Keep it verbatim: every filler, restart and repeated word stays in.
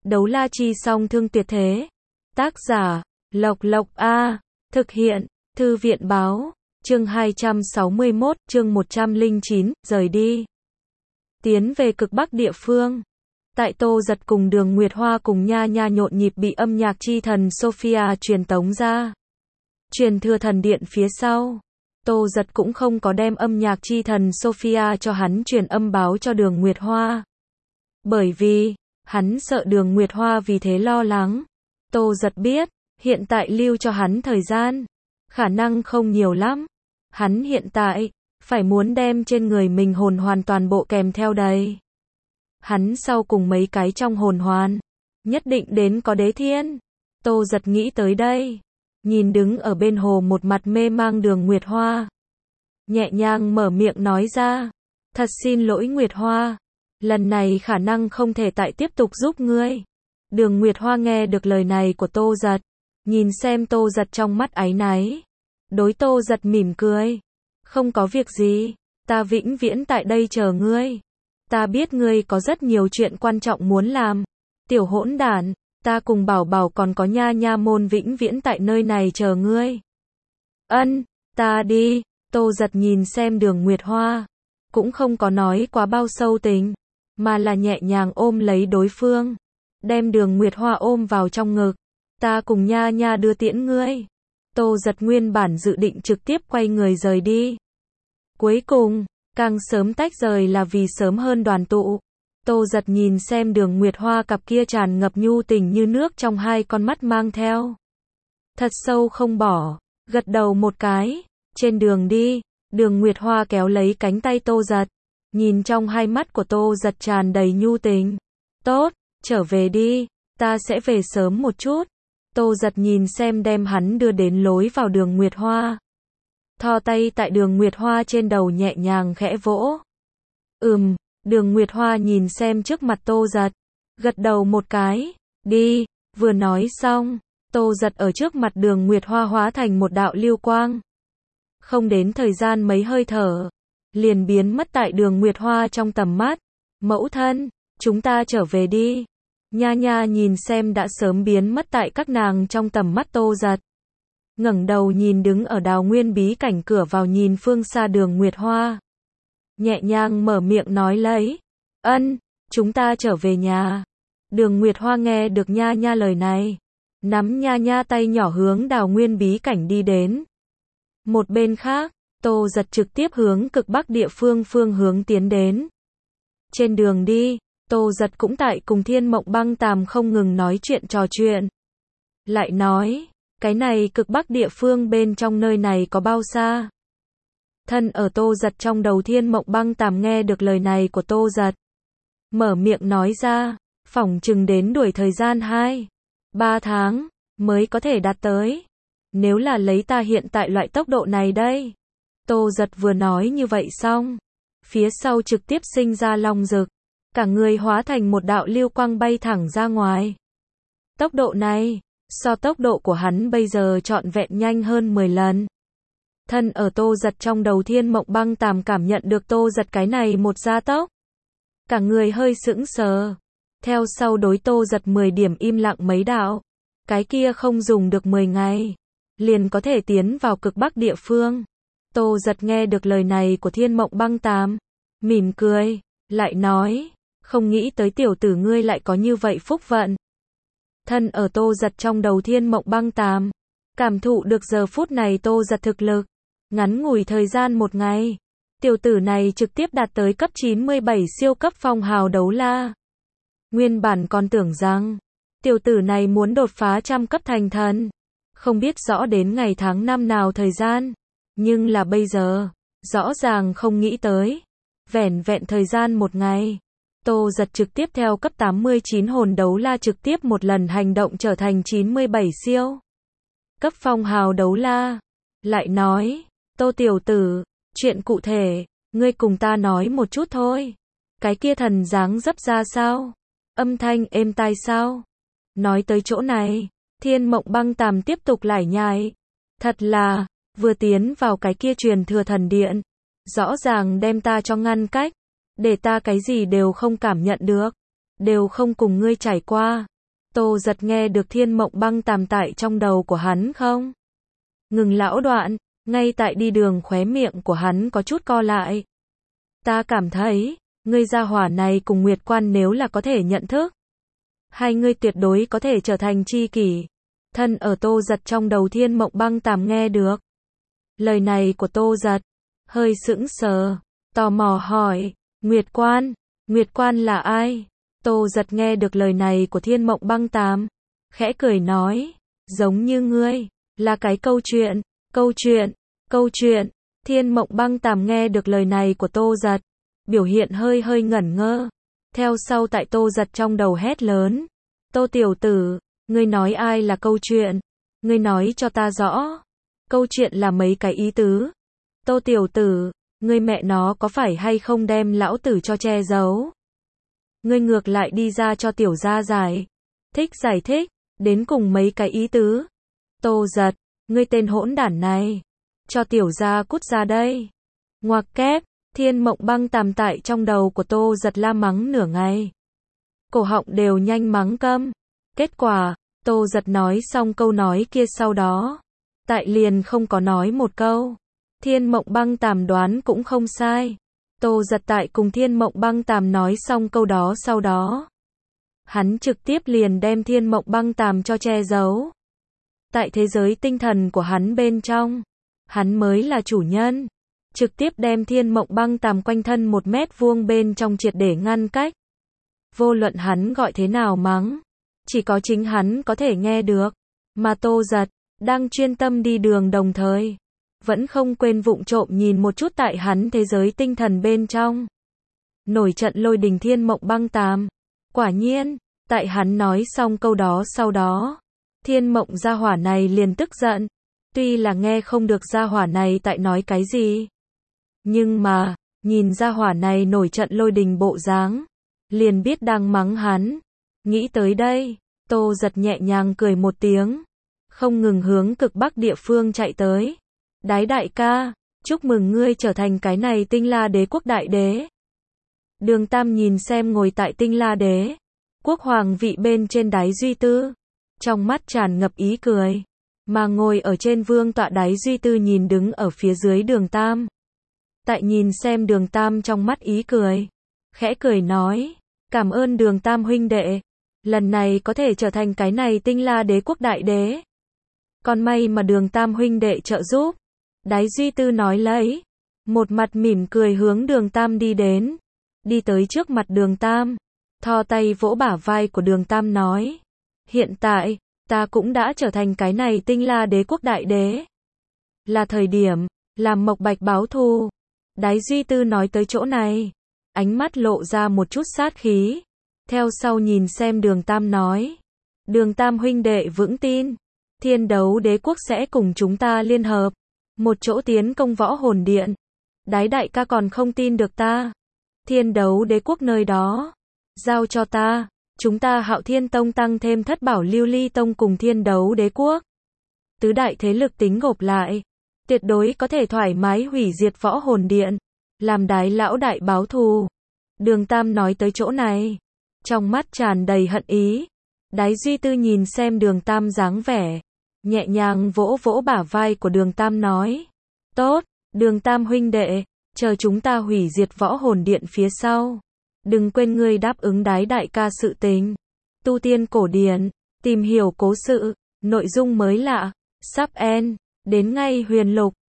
Đấu la chi song thương tuyệt thế. Tác giả, Lộc Lộc A. Thực hiện, Thư viện báo. Chương hai trăm sáu mươi mốt, chương một trăm lẻ chín, rời đi. Tiến về cực bắc địa phương. Tại Tô Giật cùng Đường Nguyệt Hoa cùng Nha Nha nhộn nhịp bị âm nhạc chi thần Sophia truyền tống ra. Truyền thừa thần điện phía sau. Tô Giật cũng không có đem âm nhạc chi thần Sophia cho hắn truyền âm báo cho Đường Nguyệt Hoa. Bởi vì, hắn sợ Đường Nguyệt Hoa vì thế lo lắng. Tô Giật biết, hiện tại lưu cho hắn thời gian, khả năng không nhiều lắm. Hắn hiện tại, phải muốn đem trên người mình hồn hoàn toàn bộ kèm theo đầy. Hắn sau cùng mấy cái trong hồn hoàn, nhất định đến có đế thiên. Tô Giật nghĩ tới đây, nhìn đứng ở bên hồ một mặt mê mang Đường Nguyệt Hoa. Nhẹ nhàng mở miệng nói ra, thật xin lỗi Nguyệt Hoa, lần này khả năng không thể tại tiếp tục giúp ngươi. Đường Nguyệt Hoa nghe được lời này của Tô Giật, nhìn xem Tô Giật trong mắt áy náy. Đối Tô Giật mỉm cười, không có việc gì, ta vĩnh viễn tại đây chờ ngươi. Ta biết ngươi có rất nhiều chuyện quan trọng muốn làm. Tiểu hỗn đản, ta cùng Bảo Bảo còn có Nha Nha môn vĩnh viễn tại nơi này chờ ngươi. Ân, ta đi. Tô Giật nhìn xem Đường Nguyệt Hoa, cũng không có nói quá bao sâu tình, mà là nhẹ nhàng ôm lấy đối phương, đem Đường Nguyệt Hoa ôm vào trong ngực. Ta cùng Nha Nha đưa tiễn ngươi. Tô Giật nguyên bản dự định trực tiếp quay người rời đi. Cuối cùng, càng sớm tách rời là vì sớm hơn đoàn tụ. Tô Giật nhìn xem Đường Nguyệt Hoa cặp kia tràn ngập nhu tình như nước trong hai con mắt mang theo thật sâu không bỏ, gật đầu một cái. Trên đường đi, Đường Nguyệt Hoa kéo lấy cánh tay Tô Giật, nhìn trong hai mắt của Tô Giật tràn đầy nhu tình. Tốt, trở về đi, ta sẽ về sớm một chút. Tô Giật nhìn xem đem hắn đưa đến lối vào Đường Nguyệt Hoa. Thò tay tại Đường Nguyệt Hoa trên đầu nhẹ nhàng khẽ vỗ. Ừm, Đường Nguyệt Hoa nhìn xem trước mặt Tô Giật, gật đầu một cái. Đi, vừa nói xong, Tô Giật ở trước mặt Đường Nguyệt Hoa hóa thành một đạo lưu quang. Không đến thời gian mấy hơi thở, liền biến mất tại Đường Nguyệt Hoa trong tầm mắt. Mẫu thân, chúng ta trở về đi. Nha Nha nhìn xem đã sớm biến mất tại các nàng trong tầm mắt Tô Giật, ngẩng đầu nhìn đứng ở Đào Nguyên bí cảnh cửa vào nhìn phương xa Đường Nguyệt Hoa, nhẹ nhàng mở miệng nói lấy. Ân, chúng ta trở về nhà. Đường Nguyệt Hoa nghe được Nha Nha lời này, nắm Nha Nha tay nhỏ hướng Đào Nguyên bí cảnh đi đến. Một bên khác, Tô Giật trực tiếp hướng cực bắc địa phương phương hướng tiến đến. Trên đường đi, Tô Giật cũng tại cùng Thiên Mộng Băng Tàm không ngừng nói chuyện trò chuyện. Lại nói, cái này cực bắc địa phương bên trong nơi này có bao xa? Thân ở Tô Giật trong đầu Thiên Mộng Băng Tàm nghe được lời này của Tô Giật, mở miệng nói ra, phỏng chừng đến đuổi thời gian hai, ba tháng, mới có thể đạt tới. Nếu là lấy ta hiện tại loại tốc độ này đây. Tô Giật vừa nói như vậy xong, phía sau trực tiếp sinh ra long dực, cả người hóa thành một đạo lưu quang bay thẳng ra ngoài. Tốc độ này, so tốc độ của hắn bây giờ trọn vẹn nhanh hơn mười lần. Thân ở Tô Giật trong đầu Thiên Mộng Băng Tàm cảm nhận được Tô Giật cái này một gia tốc, cả người hơi sững sờ. Theo sau đối Tô Giật mười điểm im lặng mấy đạo. Cái kia không dùng được mười ngày, liền có thể tiến vào cực bắc địa phương. Tô Giật nghe được lời này của Thiên Mộng Băng Tàm, mỉm cười, lại nói, không nghĩ tới tiểu tử ngươi lại có như vậy phúc vận. Thân ở Tô Giật trong đầu Thiên Mộng Băng Tàm, cảm thụ được giờ phút này Tô Giật thực lực, ngắn ngủi thời gian một ngày, tiểu tử này trực tiếp đạt tới cấp chín mươi bảy siêu cấp phong hào đấu la. Nguyên bản còn tưởng rằng, tiểu tử này muốn đột phá trăm cấp thành thần, không biết rõ đến ngày tháng năm nào thời gian, nhưng là bây giờ, rõ ràng không nghĩ tới. Vẻn vẹn thời gian một ngày, Tô Giật trực tiếp theo cấp tám mươi chín hồn đấu la trực tiếp một lần hành động trở thành chín mươi bảy siêu cấp phong hào đấu la. Lại nói, Tô tiểu tử, chuyện cụ thể, ngươi cùng ta nói một chút thôi. Cái kia thần dáng dấp ra sao? Âm thanh êm tai sao? Nói tới chỗ này, Thiên Mộng Băng Tàm tiếp tục lải nhải. Thật là, vừa tiến vào cái kia truyền thừa thần điện, rõ ràng đem ta cho ngăn cách, để ta cái gì đều không cảm nhận được, đều không cùng ngươi trải qua. Tô Giật nghe được Thiên Mộng Băng Tàm tại trong đầu của hắn không? Ngừng lão đoạn, ngay tại đi đường khóe miệng của hắn có chút co lại. Ta cảm thấy, ngươi gia hỏa này cùng Nguyệt Quan nếu là có thể nhận thức, hai ngươi tuyệt đối có thể trở thành tri kỷ. Thân ở Tô Giật trong đầu Thiên Mộng Băng Tàm nghe được lời này của Tô Giật, hơi sững sờ, tò mò hỏi, Nguyệt Quan, Nguyệt Quan là ai? Tô Giật nghe được lời này của Thiên Mộng Băng Tàm, khẽ cười nói, giống như ngươi, là cái câu chuyện, câu chuyện, câu chuyện. Thiên Mộng Băng Tàm nghe được lời này của Tô Giật, biểu hiện hơi hơi ngẩn ngơ, theo sau tại Tô Giật trong đầu hét lớn, Tô tiểu tử, ngươi nói ai là câu chuyện? Ngươi nói cho ta rõ, câu chuyện là mấy cái ý tứ? Tô tiểu tử, ngươi mẹ nó có phải hay không đem lão tử cho che giấu? Ngươi ngược lại đi ra cho tiểu gia giải thích giải thích, đến cùng mấy cái ý tứ. Tô Giật, ngươi tên hỗn đản này, cho tiểu gia cút ra đây. Ngoặc kép, Thiên Mộng Băng Tàm tại trong đầu của Tô Giật la mắng nửa ngày. Cổ họng đều nhanh mắng câm. Kết quả, Tô Giật nói xong câu nói kia sau đó, tại liền không có nói một câu. Thiên Mộng Băng Tàm đoán cũng không sai. Tô Giật tại cùng Thiên Mộng Băng Tàm nói xong câu đó sau đó, hắn trực tiếp liền đem Thiên Mộng Băng Tàm cho che giấu. Tại thế giới tinh thần của hắn bên trong, hắn mới là chủ nhân. Trực tiếp đem Thiên Mộng Băng Tàm quanh thân một mét vuông bên trong triệt để ngăn cách. Vô luận hắn gọi thế nào mắng, chỉ có chính hắn có thể nghe được. Mà Tô Giật, đang chuyên tâm đi đường đồng thời, vẫn không quên vụng trộm nhìn một chút tại hắn thế giới tinh thần bên trong. Nổi trận lôi đình Thiên Mộng Băng Tàm. Quả nhiên, tại hắn nói xong câu đó sau đó, Thiên Mộng gia hỏa này liền tức giận. Tuy là nghe không được gia hỏa này tại nói cái gì, nhưng mà, nhìn gia hỏa này nổi trận lôi đình bộ dáng, liền biết đang mắng hắn. Nghĩ tới đây, Tô Giật nhẹ nhàng cười một tiếng, không ngừng hướng cực bắc địa phương chạy tới. Đái đại ca, chúc mừng ngươi trở thành cái này Tinh La Đế quốc đại đế. Đường Tam nhìn xem ngồi tại Tinh La Đế quốc hoàng vị bên trên Đái Duy Tư, trong mắt tràn ngập ý cười, mà ngồi ở trên vương tọa Đái Duy Tư nhìn đứng ở phía dưới Đường Tam. Tại nhìn xem Đường Tam trong mắt ý cười, khẽ cười nói, cảm ơn Đường Tam huynh đệ, lần này có thể trở thành cái này Tinh La Đế quốc đại đế. Còn may mà Đường Tam huynh đệ trợ giúp. Đái Duy Tư nói lấy, một mặt mỉm cười hướng Đường Tam đi đến, đi tới trước mặt Đường Tam, thò tay vỗ bả vai của Đường Tam nói, hiện tại, ta cũng đã trở thành cái này Tinh La Đế quốc đại đế. Là thời điểm, làm Mộc Bạch báo thù. Đái Duy Tư nói tới chỗ này, ánh mắt lộ ra một chút sát khí, theo sau nhìn xem Đường Tam nói, Đường Tam huynh đệ vững tin, Thiên Đấu Đế quốc sẽ cùng chúng ta liên hợp, một chỗ tiến công Võ Hồn Điện. Đái đại ca còn không tin được ta? Thiên Đấu Đế quốc nơi đó, giao cho ta, chúng ta Hạo Thiên Tông tăng thêm Thất Bảo Lưu Ly Tông cùng Thiên Đấu Đế quốc, tứ đại thế lực tính gộp lại, tuyệt đối có thể thoải mái hủy diệt Võ Hồn Điện, làm Đái lão đại báo thù. Đường Tam nói tới chỗ này, trong mắt tràn đầy hận ý. Đái Duy Tư nhìn xem Đường Tam dáng vẻ, nhẹ nhàng vỗ vỗ bả vai của Đường Tam nói, tốt, Đường Tam huynh đệ, chờ chúng ta hủy diệt Võ Hồn Điện phía sau, đừng quên ngươi đáp ứng Đái đại ca sự tình. Tu tiên cổ điển, tìm hiểu cố sự, nội dung mới lạ, sắp end, đến ngay huyền lục.